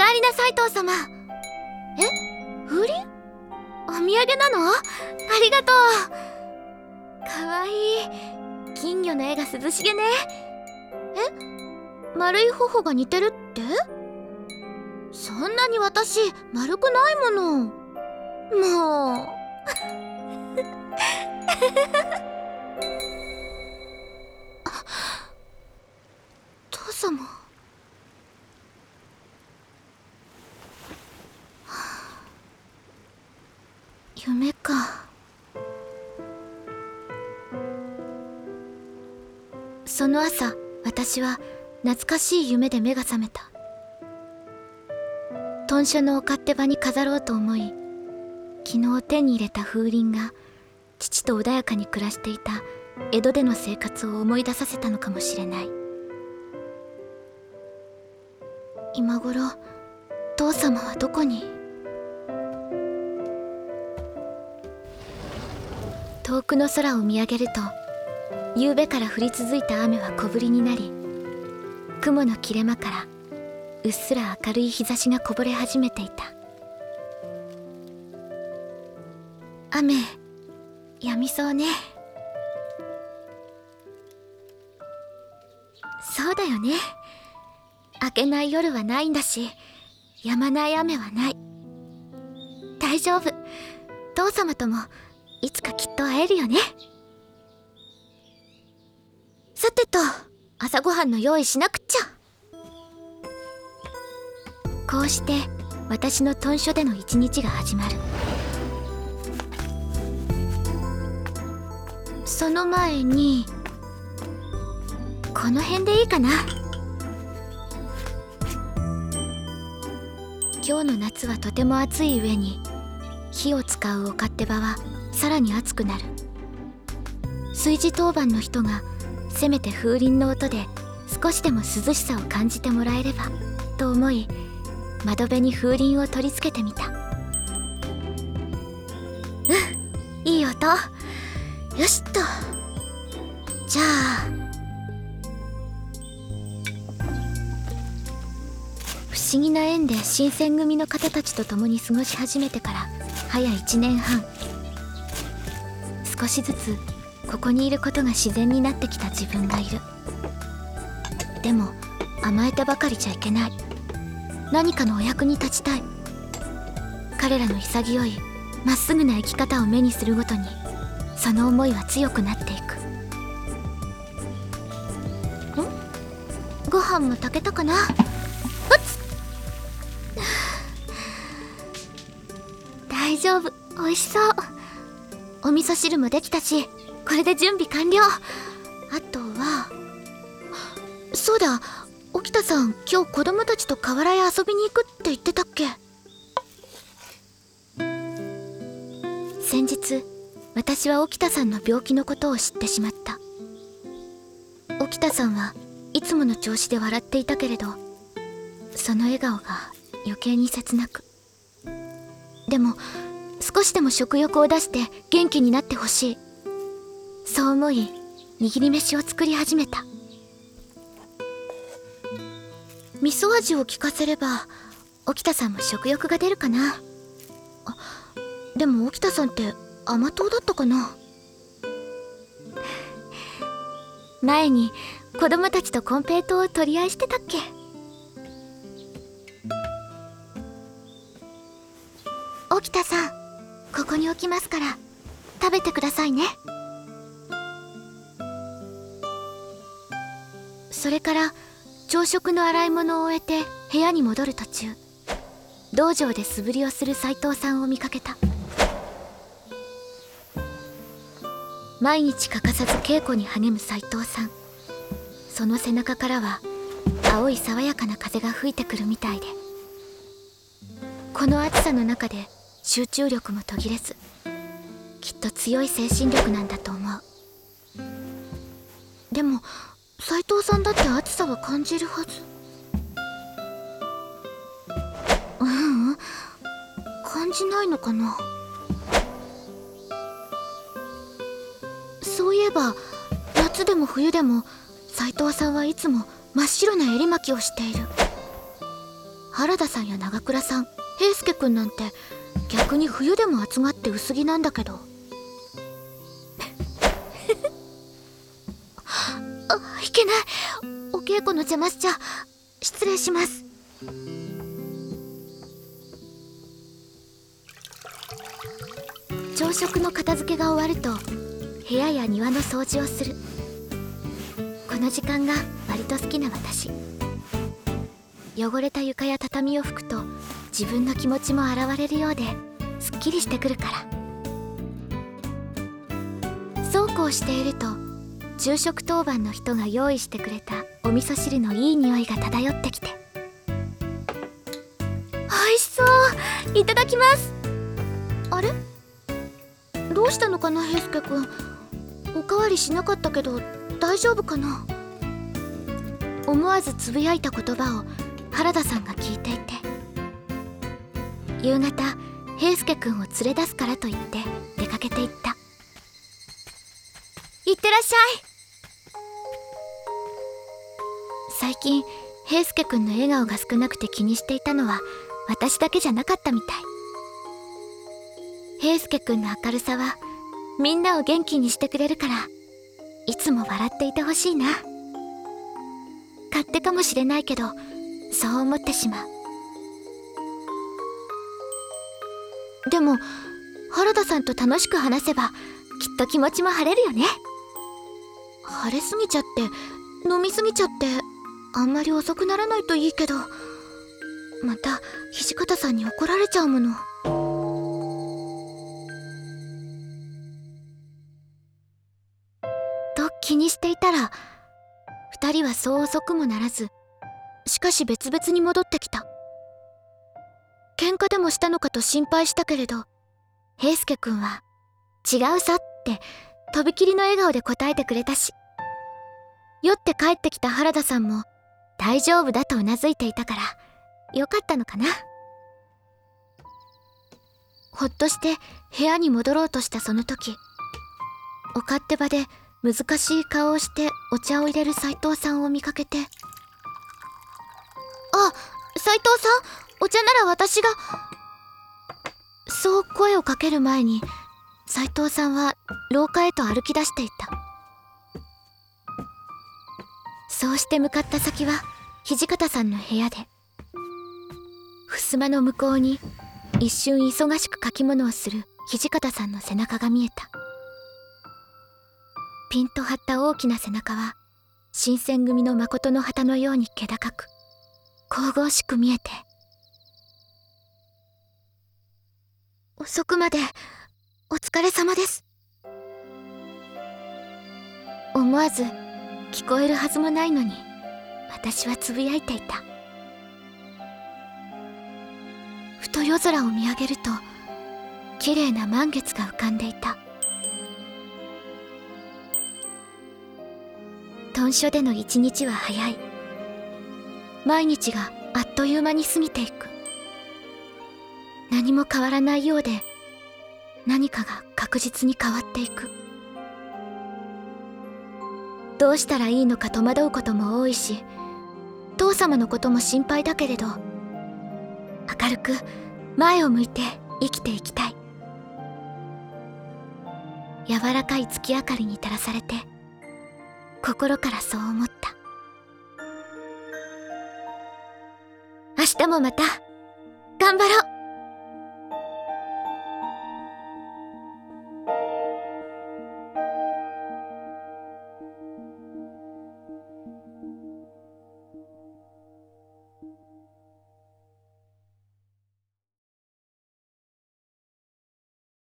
帰りな斎藤様。風鈴？お土産なの？ありがとう。かわいい。金魚の絵が涼しげね。丸い頬が似てるって？そんなに私丸くないもの。もう父様。夢か。その朝、私は懐かしい夢で目が覚めた。豚書のお勝手場に飾ろうと思い、昨日手に入れた風鈴が父と穏やかに暮らしていた江戸での生活を思い出させたのかもしれない。今頃父様はどこに？遠くの空を見上げると、夕べから降り続いた雨は小降りになり、雲の切れ間からうっすら明るい日差しがこぼれ始めていた。雨止みそうね。そうだよね。明けない夜はないんだし、止まない雨はない。大丈夫。父様ともいつかきっと会えるよね。さてと、朝ごはんの用意しなくっちゃ。こうして私の豚書での一日が始まる。その前にこの辺でいいかな。今日の夏はとても暑い上に、火を使うお勝手場はさらに暑くなる。炊事当番の人がせめて風鈴の音で少しでも涼しさを感じてもらえればと思い、窓辺に風鈴を取り付けてみた。いい音。よしっと。じゃあ不思議な縁で新選組の方たちと共に過ごし始めてから早1年半。少しずつここにいることが自然になってきた自分がいる。でも甘えてばかりじゃいけない。何かのお役に立ちたい。彼らの潔いまっすぐな生き方を目にするごとに、その思いは強くなっていく。ご飯も炊けたかな。大丈夫、美味しそう。お味噌汁もできたし、これで準備完了。あとは、そうだ、沖田さん、今日子供たちと河原へ遊びに行くって言ってたっけ？先日、私は沖田さんの病気のことを知ってしまった。沖田さんはいつもの調子で笑っていたけれど、その笑顔が余計に切なく。でも少しでも食欲を出して元気になってほしい。そう思い、握り飯を作り始めた。味噌味を効かせれば沖田さんも食欲が出るかな。でも沖田さんって甘党だったかな。前に子供たちとコンペイトーを取り合いしてたっけ。沖田さん、ここに置きますから食べてくださいね。それから朝食の洗い物を終えて部屋に戻る途中、道場で素振りをする斎藤さんを見かけた。毎日欠かさず稽古に励む斎藤さん。その背中からは青い爽やかな風が吹いてくるみたいで、この暑さの中で集中力も途切れず、きっと強い精神力なんだと思う。でも斎藤さんだって暑さは感じるはず。感じないのかな。そういえば夏でも冬でも斎藤さんはいつも真っ白な襟巻きをしている。 原田さんや長倉さん、平介くんなんて逆に冬でも暑がって薄着なんだけど。いけない。お稽古の邪魔しちゃ。失礼します。朝食の片付けが終わると部屋や庭の掃除をする。この時間が割と好きな私。汚れた床や畳を拭くと自分の気持ちも洗われるようですっきりしてくるから。そうこうしていると昼食当番の人が用意してくれたお味噌汁のいい匂いが漂ってきて、美味しそう。いただきます。あれ、どうしたのかな平介くん。おかわりしなかったけど大丈夫かな。思わずつぶやいた言葉を原田さんが聞いていて、夕方平介くんを連れ出すからと言って出かけていった。いってらっしゃい。最近平介くんの笑顔が少なくて気にしていたのは私だけじゃなかったみたい。平介くんの明るさはみんなを元気にしてくれるから、いつも笑っていてほしいな。勝手かもしれないけどそう思ってしまう。でも原田さんと楽しく話せばきっと気持ちも晴れるよね。晴れすぎちゃって飲みすぎちゃってあんまり遅くならないといいけど、また土方さんに怒られちゃうもの。と気にしていたら2人はそう遅くもならず、しかし別々に戻ってきた。喧嘩でもしたのかと心配したけれど、平介くんは違うさってとびきりの笑顔で答えてくれたし、酔って帰ってきた原田さんも大丈夫だとうなずいていたからよかったのかな。ほっとして部屋に戻ろうとしたその時、お勝手場で難しい顔をしてお茶を入れる斉藤さんを見かけて、あ、斉藤さん、お茶なら私が。そう声をかける前に斉藤さんは廊下へと歩き出していた。そうして向かった先は土方さんの部屋で、襖の向こうに一瞬忙しく書き物をする土方さんの背中が見えた。ピンと張った大きな背中は新選組の誠の旗のように気高く神々しく見えて、遅くまでお疲れ様です。思わず聞こえるはずもないのに私はつぶやいていた。ふと夜空を見上げると綺麗な満月が浮かんでいた。屯所での一日は早い。毎日があっという間に過ぎていく。何も変わらないようで何かが確実に変わっていく。どうしたらいいのか戸惑うことも多いし、父様のことも心配だけれど、明るく前を向いて生きていきたい。柔らかい月明かりに照らされて心からそう思った。明日もまた頑張ろう。